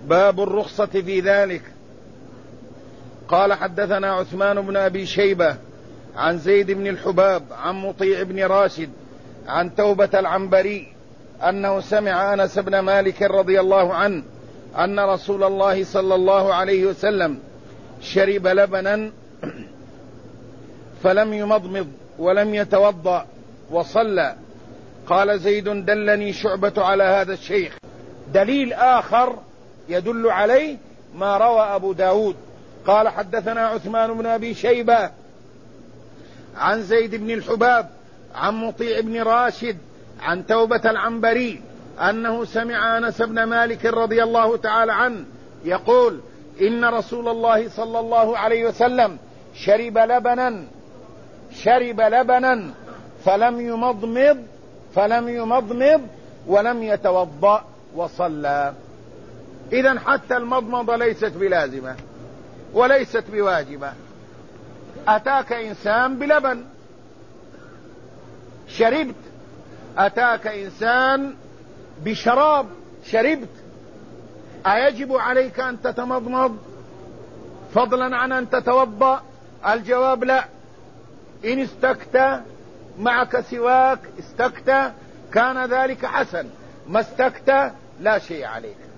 باب الرخصة في ذلك. قال حدثنا عثمان بن أبي شيبة عن زيد بن الحباب عن مطيع بن راشد عن توبة العنبري أنه سمع أنس بن مالك رضي الله عنه أن رسول الله صلى الله عليه وسلم شرب لبنا فلم يمضمض ولم يتوضأ وصلى. قال زيد دلني شعبة على هذا الشيخ. دليل آخر يدل عليه ما روى أبو داود. قال حدثنا عثمان بن أبي شيبة عن زيد بن الحباب عن مطيع بن راشد عن توبة العنبري أنه سمع أنس بن مالك رضي الله تعالى عنه يقول إن رسول الله صلى الله عليه وسلم شرب لبنا فلم يمضمض ولم يتوضأ وصلى. إذن حتى المضمضة ليست بلازمة وليست بواجبة. أتاك إنسان بلبن شربت، أتاك إنسان بشراب شربت، أيجب عليك أن تتمضمض فضلا عن أن تتوضأ؟ الجواب لا. إن استكت معك سواك استكت كان ذلك حسن، ما استكت لا شيء عليك.